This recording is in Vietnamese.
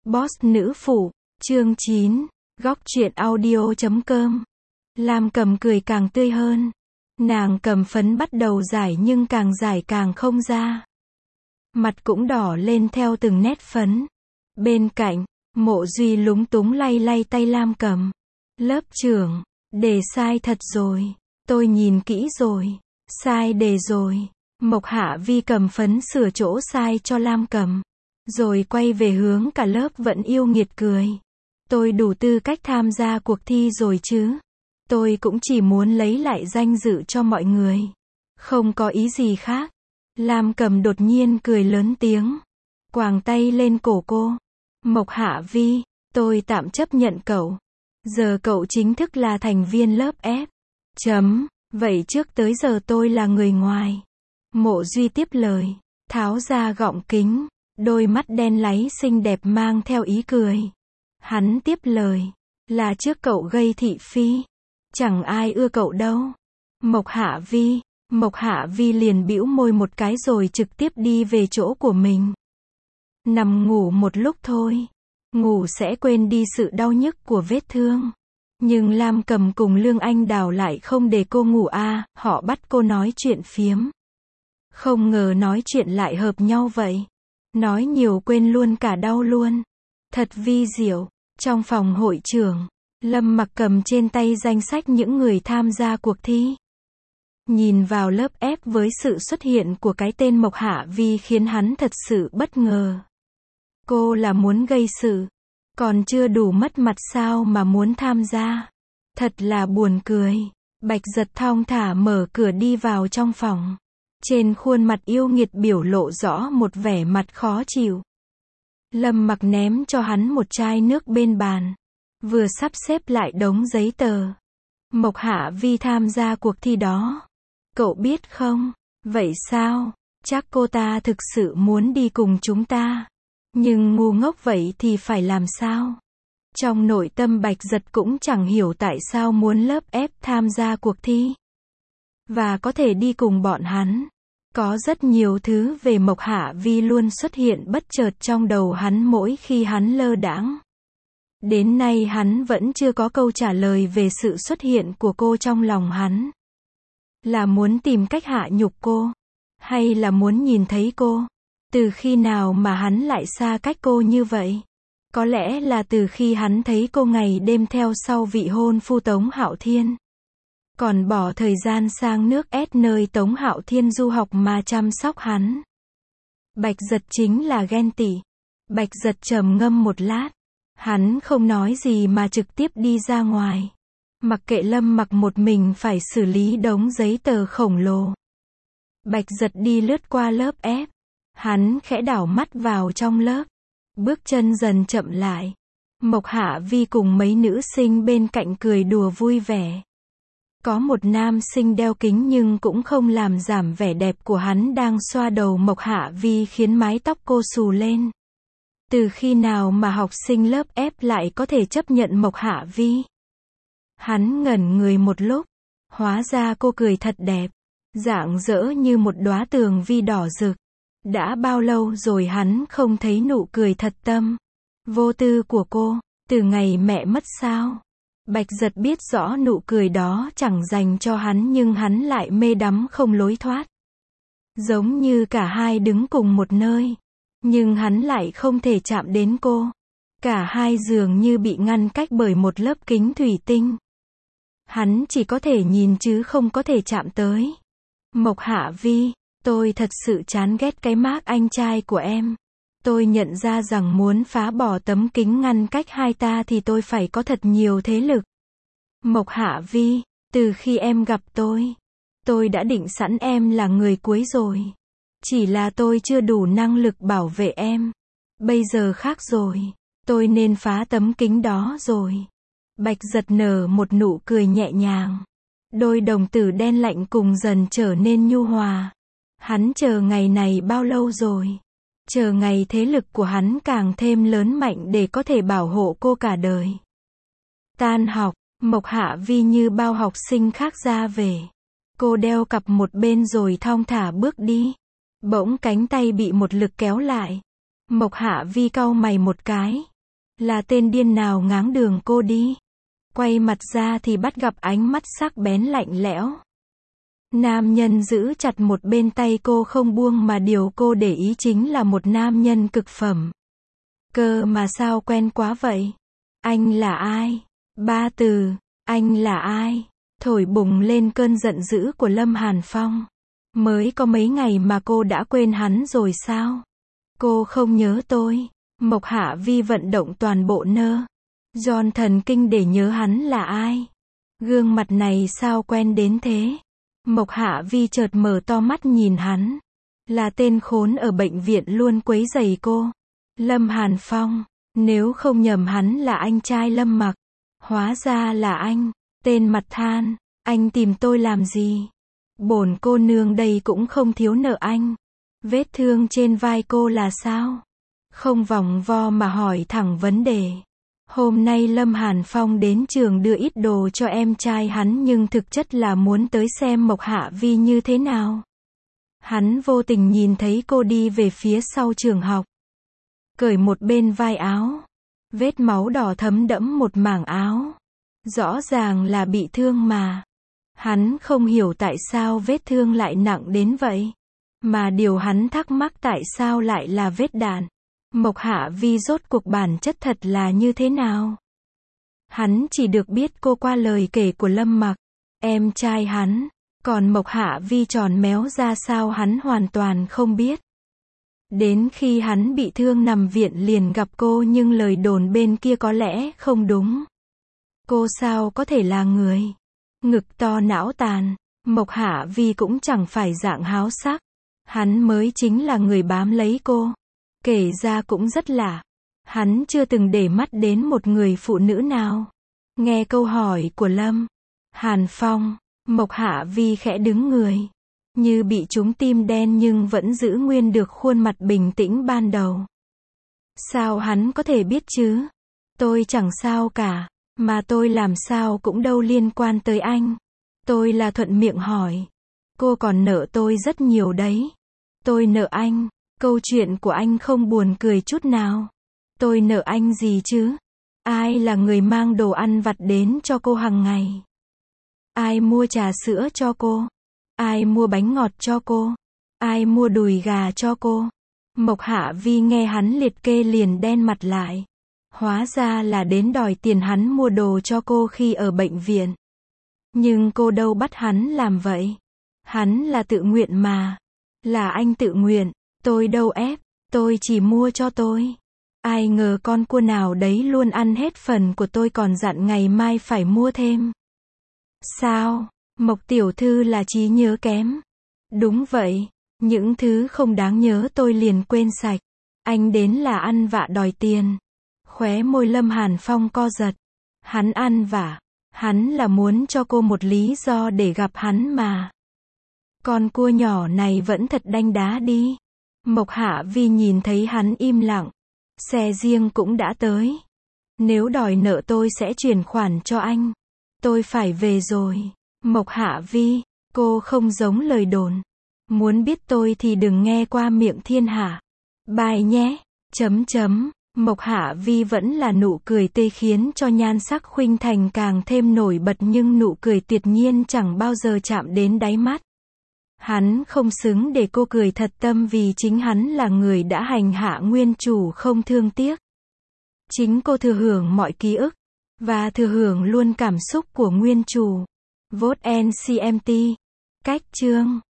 Boss nữ phụ, chương 9, góc truyện audio.com. Lam Cầm cười càng tươi hơn. Nàng cầm phấn bắt đầu giải nhưng càng giải càng không ra. Mặt cũng đỏ lên theo từng nét phấn. Bên cạnh, Mộ Duy lúng túng lay lay tay Lam Cầm. Lớp trưởng, đề sai thật rồi. Tôi nhìn kỹ rồi. Sai đề rồi. Mộc Hạ Vi cầm phấn sửa chỗ sai cho Lam Cầm. Rồi quay về hướng cả lớp vẫn yêu nghiệt cười. Tôi đủ tư cách tham gia cuộc thi rồi chứ. Tôi cũng chỉ muốn lấy lại danh dự cho mọi người. Không có ý gì khác. Lam Cầm đột nhiên cười lớn tiếng. Quàng tay lên cổ cô. Mộc Hạ Vi, tôi tạm chấp nhận cậu. Giờ cậu chính thức là thành viên lớp F. Vậy trước tới giờ tôi là người ngoài. Mộ Duy tiếp lời. Tháo ra gọng kính. Đôi mắt đen láy xinh đẹp mang theo ý cười. Hắn tiếp lời. Là trước cậu gây thị phi. Chẳng ai ưa cậu đâu. Mộc Hạ Vi liền bĩu môi một cái rồi trực tiếp đi về chỗ của mình. Nằm ngủ một lúc thôi. Ngủ sẽ quên đi sự đau nhức của vết thương. Nhưng Lam Cầm cùng Lương Anh Đào lại không để cô ngủ họ bắt cô nói chuyện phiếm. Không ngờ nói chuyện lại hợp nhau vậy. Nói nhiều quên luôn cả đau luôn. Thật vi diệu. Trong phòng hội trưởng, Lâm Mặc cầm trên tay danh sách những người tham gia cuộc thi. Nhìn vào lớp F với sự xuất hiện của cái tên Mộc Hạ Vi khiến hắn thật sự bất ngờ. Cô là muốn gây sự. Còn chưa đủ mất mặt sao mà muốn tham gia. Thật là buồn cười. Bạch Giật thong thả mở cửa đi vào trong phòng. Trên khuôn mặt yêu nghiệt biểu lộ rõ một vẻ mặt khó chịu. Lâm Mặc ném cho hắn một chai nước bên bàn. Vừa sắp xếp lại đống giấy tờ. Mộc Hạ Vi tham gia cuộc thi đó. Cậu biết không? Vậy sao? Chắc cô ta thực sự muốn đi cùng chúng ta. Nhưng ngu ngốc vậy thì phải làm sao? Trong nội tâm Bạch Giật cũng chẳng hiểu tại sao muốn lớp F tham gia cuộc thi. Và có thể đi cùng bọn hắn. Có rất nhiều thứ về Mộc Hạ Vi luôn xuất hiện bất chợt trong đầu hắn mỗi khi hắn lơ đãng. Đến nay hắn vẫn chưa có câu trả lời về sự xuất hiện của cô trong lòng hắn. Là muốn tìm cách hạ nhục cô? Hay là muốn nhìn thấy cô? Từ khi nào mà hắn lại xa cách cô như vậy? Có lẽ là từ khi hắn thấy cô ngày đêm theo sau vị hôn phu Tống Hạo Thiên. Còn bỏ thời gian sang nước S nơi Tống Hạo Thiên du học mà chăm sóc hắn. Bạch Giật chính là ghen tị. Bạch Giật trầm ngâm một lát. Hắn không nói gì mà trực tiếp đi ra ngoài. Mặc kệ Lâm Mặc một mình phải xử lý đống giấy tờ khổng lồ. Bạch Giật đi lướt qua lớp F. Hắn khẽ đảo mắt vào trong lớp. Bước chân dần chậm lại. Mộc Hạ Vi cùng mấy nữ sinh bên cạnh cười đùa vui vẻ. Có một nam sinh đeo kính nhưng cũng không làm giảm vẻ đẹp của hắn đang xoa đầu Mộc Hạ Vi khiến mái tóc cô xù lên. Từ khi nào mà học sinh lớp F lại có thể chấp nhận Mộc Hạ Vi? Hắn ngẩn người một lúc. Hóa ra cô cười thật đẹp. Rạng rỡ như một đóa tường vi đỏ rực. Đã bao lâu rồi hắn không thấy nụ cười thật tâm, vô tư của cô, từ ngày mẹ mất sao? Bạch Giật biết rõ nụ cười đó chẳng dành cho hắn nhưng hắn lại mê đắm không lối thoát. Giống như cả hai đứng cùng một nơi, nhưng hắn lại không thể chạm đến cô. Cả hai dường như bị ngăn cách bởi một lớp kính thủy tinh. Hắn chỉ có thể nhìn chứ không có thể chạm tới. Mộc Hạ Vi, tôi thật sự chán ghét cái mác anh trai của em. Tôi nhận ra rằng muốn phá bỏ tấm kính ngăn cách hai ta thì tôi phải có thật nhiều thế lực. Mộc Hạ Vi, từ khi em gặp tôi đã định sẵn em là người cuối rồi. Chỉ là tôi chưa đủ năng lực bảo vệ em. Bây giờ khác rồi. Tôi nên phá tấm kính đó rồi. Bạch Giật nở một nụ cười nhẹ nhàng. Đôi đồng tử đen lạnh cùng dần trở nên nhu hòa. Hắn chờ ngày này bao lâu rồi? Chờ ngày thế lực của hắn càng thêm lớn mạnh để có thể bảo hộ cô cả đời. Tan học, Mộc Hạ Vi như bao học sinh khác ra về. Cô đeo cặp một bên rồi thong thả bước đi. Bỗng cánh tay bị một lực kéo lại. Mộc Hạ Vi cau mày một cái. Là tên điên nào ngáng đường cô đi. Quay mặt ra thì bắt gặp ánh mắt sắc bén lạnh lẽo. Nam nhân giữ chặt một bên tay cô không buông mà điều cô để ý chính là một nam nhân cực phẩm. Cơ mà sao quen quá vậy? Anh là ai? Ba từ, anh là ai? Thổi bùng lên cơn giận dữ của Lâm Hàn Phong. Mới có mấy ngày mà cô đã quên hắn rồi sao? Cô không nhớ tôi. Mộc Hạ Vi vận động toàn bộ nơ. Giòn thần kinh để nhớ hắn là ai. Gương mặt này sao quen đến thế? Mộc Hạ Vi chợt mở to mắt nhìn hắn. Là tên khốn ở bệnh viện luôn quấy rầy cô. Lâm Hàn Phong. Nếu không nhầm hắn là anh trai Lâm Mặc. Hóa ra là anh. Tên mặt than. Anh tìm tôi làm gì? Bổn cô nương đây cũng không thiếu nợ anh. Vết thương trên vai cô là sao? Không vòng vo mà hỏi thẳng vấn đề. Hôm nay Lâm Hàn Phong đến trường đưa ít đồ cho em trai hắn nhưng thực chất là muốn tới xem Mộc Hạ Vi như thế nào. Hắn vô tình nhìn thấy cô đi về phía sau trường học. Cởi một bên vai áo. Vết máu đỏ thấm đẫm một mảng áo. Rõ ràng là bị thương mà. Hắn không hiểu tại sao vết thương lại nặng đến vậy. Mà điều hắn thắc mắc tại sao lại là vết đạn. Mộc Hạ Vi rốt cuộc bản chất thật là như thế nào? Hắn chỉ được biết cô qua lời kể của Lâm Mặc, em trai hắn. Còn Mộc Hạ Vi tròn méo ra sao hắn hoàn toàn không biết. Đến khi hắn bị thương nằm viện liền gặp cô nhưng lời đồn bên kia có lẽ không đúng. Cô sao có thể là người? Ngực to não tàn. Mộc Hạ Vi cũng chẳng phải dạng háo sắc. Hắn mới chính là người bám lấy cô. Kể ra cũng rất lạ. Hắn chưa từng để mắt đến một người phụ nữ nào. Nghe câu hỏi của Lâm Hàn Phong, Mộc Hạ Vi khẽ đứng người. Như bị trúng tim đen nhưng vẫn giữ nguyên được khuôn mặt bình tĩnh ban đầu. Sao hắn có thể biết chứ? Tôi chẳng sao cả. Mà tôi làm sao cũng đâu liên quan tới anh. Tôi là thuận miệng hỏi. Cô còn nợ tôi rất nhiều đấy. Tôi nợ anh. Câu chuyện của anh không buồn cười chút nào. Tôi nợ anh gì chứ? Ai là người mang đồ ăn vặt đến cho cô hàng ngày? Ai mua trà sữa cho cô? Ai mua bánh ngọt cho cô? Ai mua đùi gà cho cô? Mộc Hạ Vi nghe hắn liệt kê liền đen mặt lại. Hóa ra là đến đòi tiền hắn mua đồ cho cô khi ở bệnh viện. Nhưng cô đâu bắt hắn làm vậy. Hắn là tự nguyện mà. Là anh tự nguyện. Tôi đâu ép. Tôi chỉ mua cho tôi. Ai ngờ con cua nào đấy luôn ăn hết phần của tôi còn dặn ngày mai phải mua thêm. Sao? Mộc tiểu thư là trí nhớ kém. Đúng vậy. Những thứ không đáng nhớ tôi liền quên sạch. Anh đến là ăn vạ đòi tiền. Khóe môi Lâm Hàn Phong co giật. Hắn ăn vạ. Hắn là muốn cho cô một lý do để gặp hắn mà. Con cua nhỏ này vẫn thật đanh đá đi. Mộc Hạ Vi nhìn thấy hắn im lặng. Xe riêng cũng đã tới. Nếu đòi nợ tôi sẽ chuyển khoản cho anh. Tôi phải về rồi. Mộc Hạ Vi, cô không giống lời đồn. Muốn biết tôi thì đừng nghe qua miệng thiên hạ. Bye nhé. Mộc Hạ Vi vẫn là nụ cười tươi khiến cho nhan sắc Khuynh Thành càng thêm nổi bật nhưng nụ cười tuyệt nhiên chẳng bao giờ chạm đến đáy mắt. Hắn không xứng để cô cười thật tâm vì chính hắn là người đã hành hạ nguyên chủ không thương tiếc. Chính cô thừa hưởng mọi ký ức, và thừa hưởng luôn cảm xúc của nguyên chủ. Vote NCMT. Cách chương